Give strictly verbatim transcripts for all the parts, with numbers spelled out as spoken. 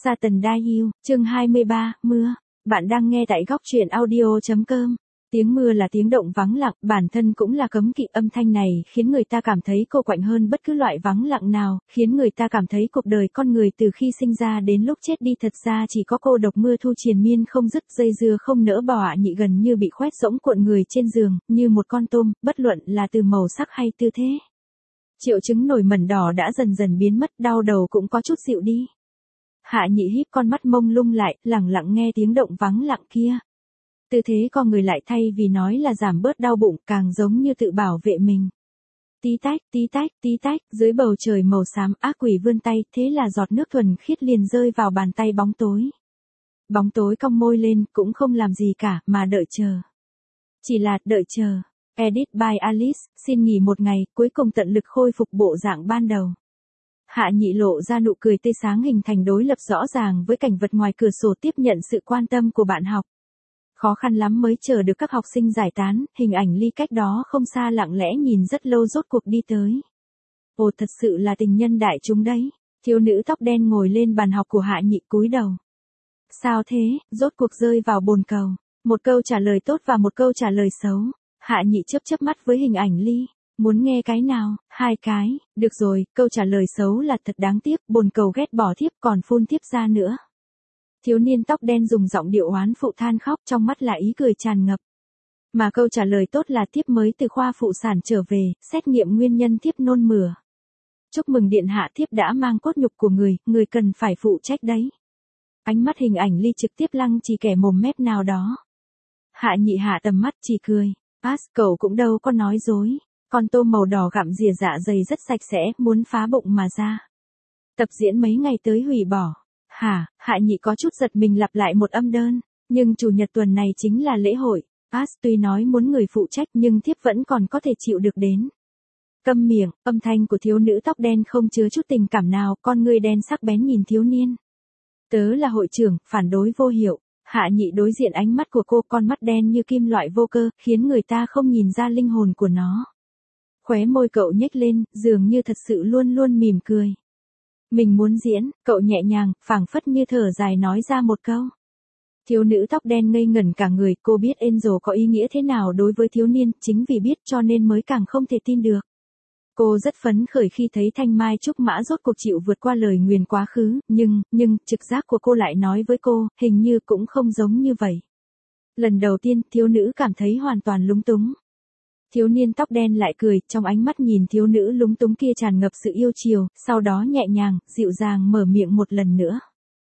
Satan Dial, chương hai mươi ba, mưa. Bạn đang nghe tại góc truyện audio.com. Tiếng mưa là tiếng động vắng lặng, bản thân cũng là cấm kỵ. Âm thanh này khiến người ta cảm thấy cô quạnh hơn bất cứ loại vắng lặng nào, khiến người ta cảm thấy cuộc đời con người từ khi sinh ra đến lúc chết đi thật ra chỉ có cô độc mưa thu triền miên không dứt, dây dưa không nỡ bỏ. Hạ Nhị gần như bị khoét rỗng cuộn người trên giường, như một con tôm, bất luận là từ màu sắc hay tư thế. Triệu chứng nổi mẩn đỏ đã dần dần biến mất, đau đầu cũng có chút dịu đi. Hạ Nhị híp con mắt mông lung lại, lặng lặng nghe tiếng động vắng lặng kia. Tư thế co người lại thay vì nói là giảm bớt đau bụng, càng giống như tự bảo vệ mình. Tí tách, tí tách, tí tách, dưới bầu trời màu xám, ác quỷ vươn tay, thế là giọt nước thuần khiết liền rơi vào bàn tay bóng tối. Bóng tối cong môi lên, cũng không làm gì cả, mà đợi chờ. Chỉ là, đợi chờ. Edit by Alice, xin nghỉ một ngày, cuối cùng tận lực khôi phục bộ dạng ban đầu. Hạ Nhị lộ ra nụ cười tươi sáng hình thành đối lập rõ ràng với cảnh vật ngoài cửa sổ, tiếp nhận sự quan tâm của bạn học. Khó khăn lắm mới chờ được các học sinh giải tán, hình ảnh Ly cách đó không xa lặng lẽ nhìn rất lâu rốt cuộc đi tới. Ồ, thật sự là tình nhân đại chúng đấy. Thiếu nữ tóc đen ngồi lên bàn học của Hạ Nhị cúi đầu. Sao thế, rốt cuộc rơi vào bồn cầu. Một câu trả lời tốt và một câu trả lời xấu. Hạ Nhị chớp chớp mắt với hình ảnh Ly. Muốn nghe cái nào? Hai cái. Được rồi, câu trả lời xấu là thật đáng tiếc, bồn cầu ghét bỏ thiếp còn phun thiếp ra nữa. Thiếu niên tóc đen dùng giọng điệu oán phụ than khóc, trong mắt là ý cười tràn ngập. Mà câu trả lời tốt là thiếp mới từ khoa phụ sản trở về, xét nghiệm nguyên nhân thiếp nôn mửa. Chúc mừng điện hạ, thiếp đã mang cốt nhục của người, người cần phải phụ trách đấy. Ánh mắt hình ảnh Ly trực tiếp lăng trì kẻ mồm mép nào đó. Hạ Nhị hạ tầm mắt chỉ cười. Pass, cậu cũng đâu có nói dối. Con tôm màu đỏ gặm rìa dạ dày rất sạch sẽ, muốn phá bụng mà ra. Tập diễn mấy ngày tới hủy bỏ. Hả? Hạ Nhị có chút giật mình lặp lại một âm đơn. Nhưng chủ nhật tuần này chính là lễ hội. Pass tuy nói muốn người phụ trách nhưng thiếp vẫn còn có thể chịu được đến. Câm miệng, âm thanh của thiếu nữ tóc đen không chứa chút tình cảm nào, con người đen sắc bén nhìn thiếu niên. Tớ là hội trưởng, phản đối vô hiệu. Hạ Nhị đối diện ánh mắt của cô, con mắt đen như kim loại vô cơ, khiến người ta không nhìn ra linh hồn của nó. Khóe môi cậu nhếch lên, dường như thật sự luôn luôn mỉm cười. Mình muốn diễn, cậu nhẹ nhàng, phảng phất như thở dài nói ra một câu. Thiếu nữ tóc đen ngây ngẩn cả người, cô biết Angel có ý nghĩa thế nào đối với thiếu niên, chính vì biết cho nên mới càng không thể tin được. Cô rất phấn khởi khi thấy Thanh Mai Trúc Mã rốt cuộc chịu vượt qua lời nguyền quá khứ, nhưng, nhưng, trực giác của cô lại nói với cô, hình như cũng không giống như vậy. Lần đầu tiên, thiếu nữ cảm thấy hoàn toàn lúng túng. Thiếu niên tóc đen lại cười, trong ánh mắt nhìn thiếu nữ lúng túng kia tràn ngập sự yêu chiều, sau đó nhẹ nhàng, dịu dàng mở miệng một lần nữa.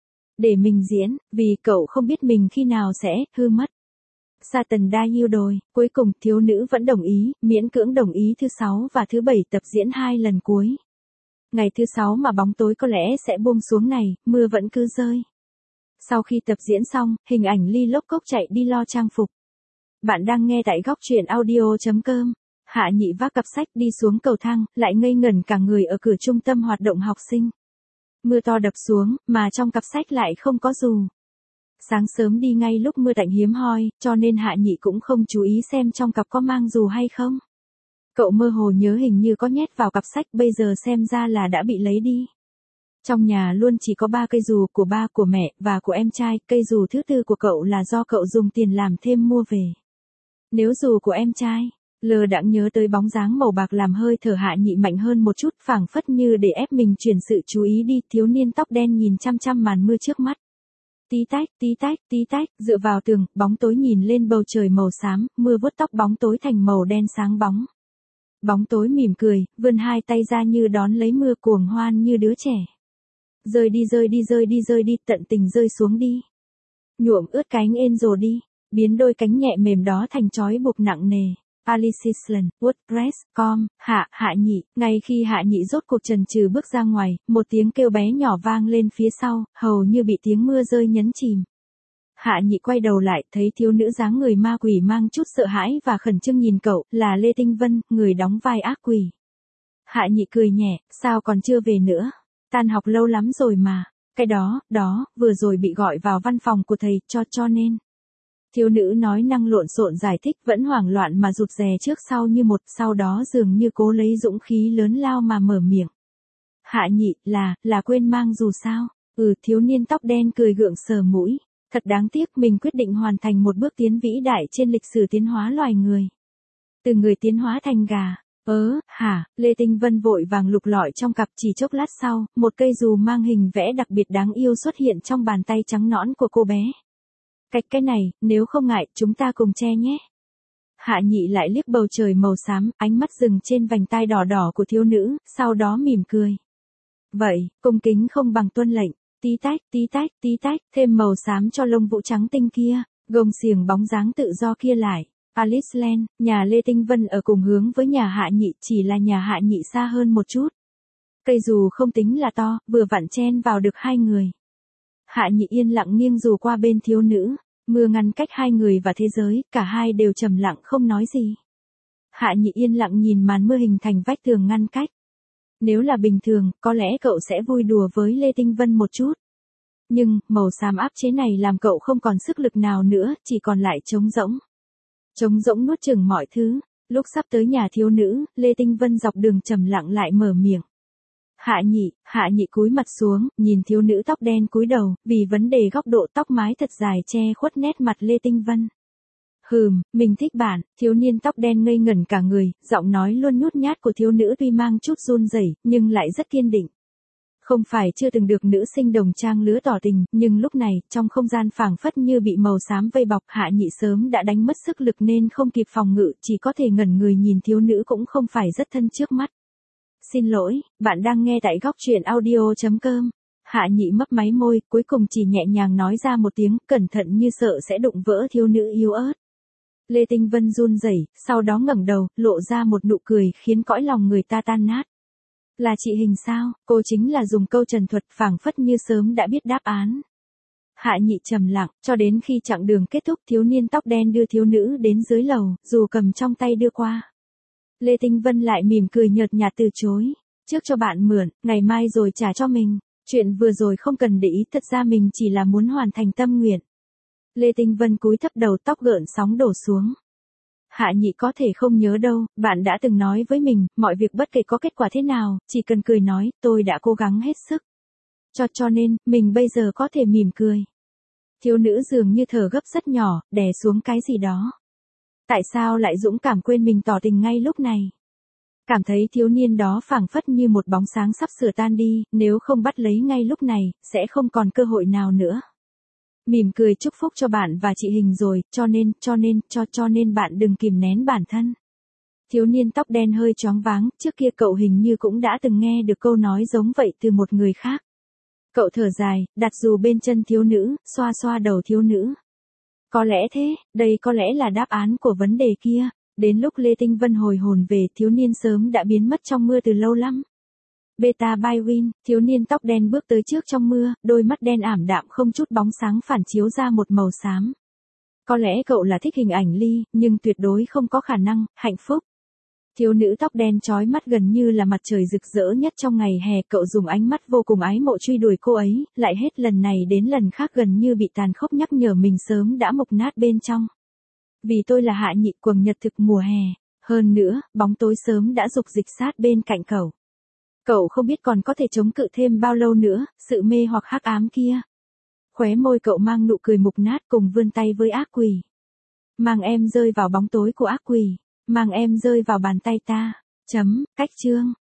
Để mình diễn, vì cậu không biết mình khi nào sẽ hư mất. Satan Dial đồi, cuối cùng thiếu nữ vẫn đồng ý, miễn cưỡng đồng ý thứ sáu và thứ bảy tập diễn hai lần cuối. Ngày thứ sáu mà bóng tối có lẽ sẽ buông xuống này, mưa vẫn cứ rơi. Sau khi tập diễn xong, hình ảnh Ly lốc cốc chạy đi lo trang phục. Bạn đang nghe tại góc truyện audio.com. Hạ Nhị vác cặp sách đi xuống cầu thang, lại ngây ngẩn cả người ở cửa trung tâm hoạt động học sinh. Mưa to đập xuống, mà trong cặp sách lại không có dù. Sáng sớm đi ngay lúc mưa tạnh hiếm hoi, cho nên Hạ Nhị cũng không chú ý xem trong cặp có mang dù hay không. Cậu mơ hồ nhớ hình như có nhét vào cặp sách, bây giờ xem ra là đã bị lấy đi. Trong nhà luôn chỉ có ba cây dù, của ba, của mẹ, và của em trai, cây dù thứ tư của cậu là do cậu dùng tiền làm thêm mua về. Nếu dù của em trai, lờ đãng nhớ tới bóng dáng màu bạc làm hơi thở Hạ Nhị mạnh hơn một chút, phảng phất như để ép mình chuyển sự chú ý đi. Thiếu niên tóc đen nhìn chăm chăm màn mưa trước mắt. Tí tách, tí tách, tí tách, dựa vào tường, bóng tối nhìn lên bầu trời màu xám, mưa vuốt tóc bóng tối thành màu đen sáng bóng. Bóng tối mỉm cười, vươn hai tay ra như đón lấy mưa, cuồng hoan như đứa trẻ. Rơi đi rơi đi rơi đi rơi đi, tận tình rơi xuống đi. Nhuộm ướt cánh Angel đi, biến đôi cánh nhẹ mềm đó thành trói buộc nặng nề. Alice Island, WordPress chấm com, Hạ, Hạ Nhị, ngay khi Hạ Nhị rốt cuộc chần chừ bước ra ngoài, một tiếng kêu bé nhỏ vang lên phía sau, hầu như bị tiếng mưa rơi nhấn chìm. Hạ Nhị quay đầu lại, thấy thiếu nữ dáng người ma quỷ mang chút sợ hãi và khẩn trương nhìn cậu, là Lê Tinh Vân, người đóng vai ác quỷ. Hạ Nhị cười nhẹ, sao còn chưa về nữa? Tan học lâu lắm rồi mà. Cái đó, đó, vừa rồi bị gọi vào văn phòng của thầy, cho cho nên. Thiếu nữ nói năng lộn xộn giải thích, vẫn hoảng loạn mà rụt rè trước sau như một, sau đó dường như cố lấy dũng khí lớn lao mà mở miệng. Hạ Nhị, là, là quên mang dù sao? Ừ, thiếu niên tóc đen cười gượng sờ mũi. Thật đáng tiếc mình quyết định hoàn thành một bước tiến vĩ đại trên lịch sử tiến hóa loài người. Từ người tiến hóa thành gà. Ớ, hả, Lê Tinh Vân vội vàng lục lọi trong cặp, chỉ chốc lát sau, một cây dù mang hình vẽ đặc biệt đáng yêu xuất hiện trong bàn tay trắng nõn của cô bé. Cách cái này, nếu không ngại, chúng ta cùng che nhé. Hạ Nhị lại liếc bầu trời màu xám, ánh mắt dừng trên vành tai đỏ đỏ của thiếu nữ, sau đó mỉm cười. Vậy, cung kính không bằng tuân lệnh, tí tách, tí tách, tí tách, thêm màu xám cho lông vũ trắng tinh kia, gồng xiềng bóng dáng tự do kia lại. Alice Land, nhà Lê Tinh Vân ở cùng hướng với nhà Hạ Nhị, chỉ là nhà Hạ Nhị xa hơn một chút. Cây dù không tính là to, vừa vặn chen vào được hai người. Hạ Nhị yên lặng nghiêng dù qua bên thiếu nữ, mưa ngăn cách hai người và thế giới, cả hai đều trầm lặng không nói gì. Hạ Nhị yên lặng nhìn màn mưa hình thành vách tường ngăn cách. Nếu là bình thường, có lẽ cậu sẽ vui đùa với Lê Tinh Vân một chút. Nhưng, màu xám áp chế này làm cậu không còn sức lực nào nữa, chỉ còn lại trống rỗng. Trống rỗng nuốt chửng mọi thứ. Lúc sắp tới nhà thiếu nữ, Lê Tinh Vân dọc đường trầm lặng lại mở miệng. Hạ Nhị, Hạ Nhị cúi mặt xuống, nhìn thiếu nữ tóc đen cúi đầu, vì vấn đề góc độ tóc mái thật dài che khuất nét mặt Lê Tinh Vân. Hừm, mình thích bạn, thiếu niên tóc đen ngây ngẩn cả người, giọng nói luôn nhút nhát của thiếu nữ tuy mang chút run rẩy, nhưng lại rất kiên định. Không phải chưa từng được nữ sinh đồng trang lứa tỏ tình, nhưng lúc này, trong không gian phảng phất như bị màu xám vây bọc, Hạ Nhị sớm đã đánh mất sức lực nên không kịp phòng ngự, chỉ có thể ngẩn người nhìn thiếu nữ cũng không phải rất thân trước mắt. Xin lỗi, bạn đang nghe tại góc truyện audio chấm com. Hạ Nhị mấp máy môi, cuối cùng chỉ nhẹ nhàng nói ra một tiếng, cẩn thận như sợ sẽ đụng vỡ thiếu nữ yếu ớt. Lê Tinh Vân run rẩy, sau đó ngẩng đầu, lộ ra một nụ cười khiến cõi lòng người ta tan nát. Là chị Hình sao? Cô chính là dùng câu trần thuật phảng phất như sớm đã biết đáp án. Hạ Nhị trầm lặng, cho đến khi chặng đường kết thúc thiếu niên tóc đen đưa thiếu nữ đến dưới lầu, dù cầm trong tay đưa qua. Lê Tinh Vân lại mỉm cười nhợt nhạt từ chối. Trước cho bạn mượn, ngày mai rồi trả cho mình. Chuyện vừa rồi không cần để ý, thật ra mình chỉ là muốn hoàn thành tâm nguyện. Lê Tinh Vân cúi thấp đầu, tóc gợn sóng đổ xuống. Hạ Nhị có thể không nhớ đâu, bạn đã từng nói với mình, mọi việc bất kể có kết quả thế nào, chỉ cần cười nói, tôi đã cố gắng hết sức. Cho cho nên, mình bây giờ có thể mỉm cười. Thiếu nữ dường như thở gấp rất nhỏ, đè xuống cái gì đó. Tại sao lại dũng cảm quên mình tỏ tình ngay lúc này? Cảm thấy thiếu niên đó phảng phất như một bóng sáng sắp sửa tan đi, nếu không bắt lấy ngay lúc này, sẽ không còn cơ hội nào nữa. Mỉm cười chúc phúc cho bạn và chị Hình rồi, cho nên, cho nên, cho cho nên bạn đừng kìm nén bản thân. Thiếu niên tóc đen hơi choáng váng, trước kia cậu hình như cũng đã từng nghe được câu nói giống vậy từ một người khác. Cậu thở dài, đặt dù bên chân thiếu nữ, xoa xoa đầu thiếu nữ. Có lẽ thế, đây có lẽ là đáp án của vấn đề kia. Đến lúc Lê Tinh Vân hồi hồn về, thiếu niên sớm đã biến mất trong mưa từ lâu lắm. Beta Bywin, thiếu niên tóc đen bước tới trước trong mưa, đôi mắt đen ảm đạm không chút bóng sáng phản chiếu ra một màu xám. Có lẽ cậu là thích hình ảnh Ly, nhưng tuyệt đối không có khả năng, hạnh phúc. Thiếu nữ tóc đen chói mắt gần như là mặt trời rực rỡ nhất trong ngày hè, cậu dùng ánh mắt vô cùng ái mộ truy đuổi cô ấy, lại hết lần này đến lần khác gần như bị tàn khốc nhắc nhở mình sớm đã mục nát bên trong. Vì tôi là Hạ Nhị, quầng nhật thực mùa hè, hơn nữa, bóng tối sớm đã dục dịch sát bên cạnh cậu. Cậu không biết còn có thể chống cự thêm bao lâu nữa, sự mê hoặc hắc ám kia. Khóe môi cậu mang nụ cười mục nát cùng vươn tay với ác quỷ. Mang em rơi vào bóng tối của ác quỷ, mang em rơi vào bàn tay ta. Chấm, cách chương.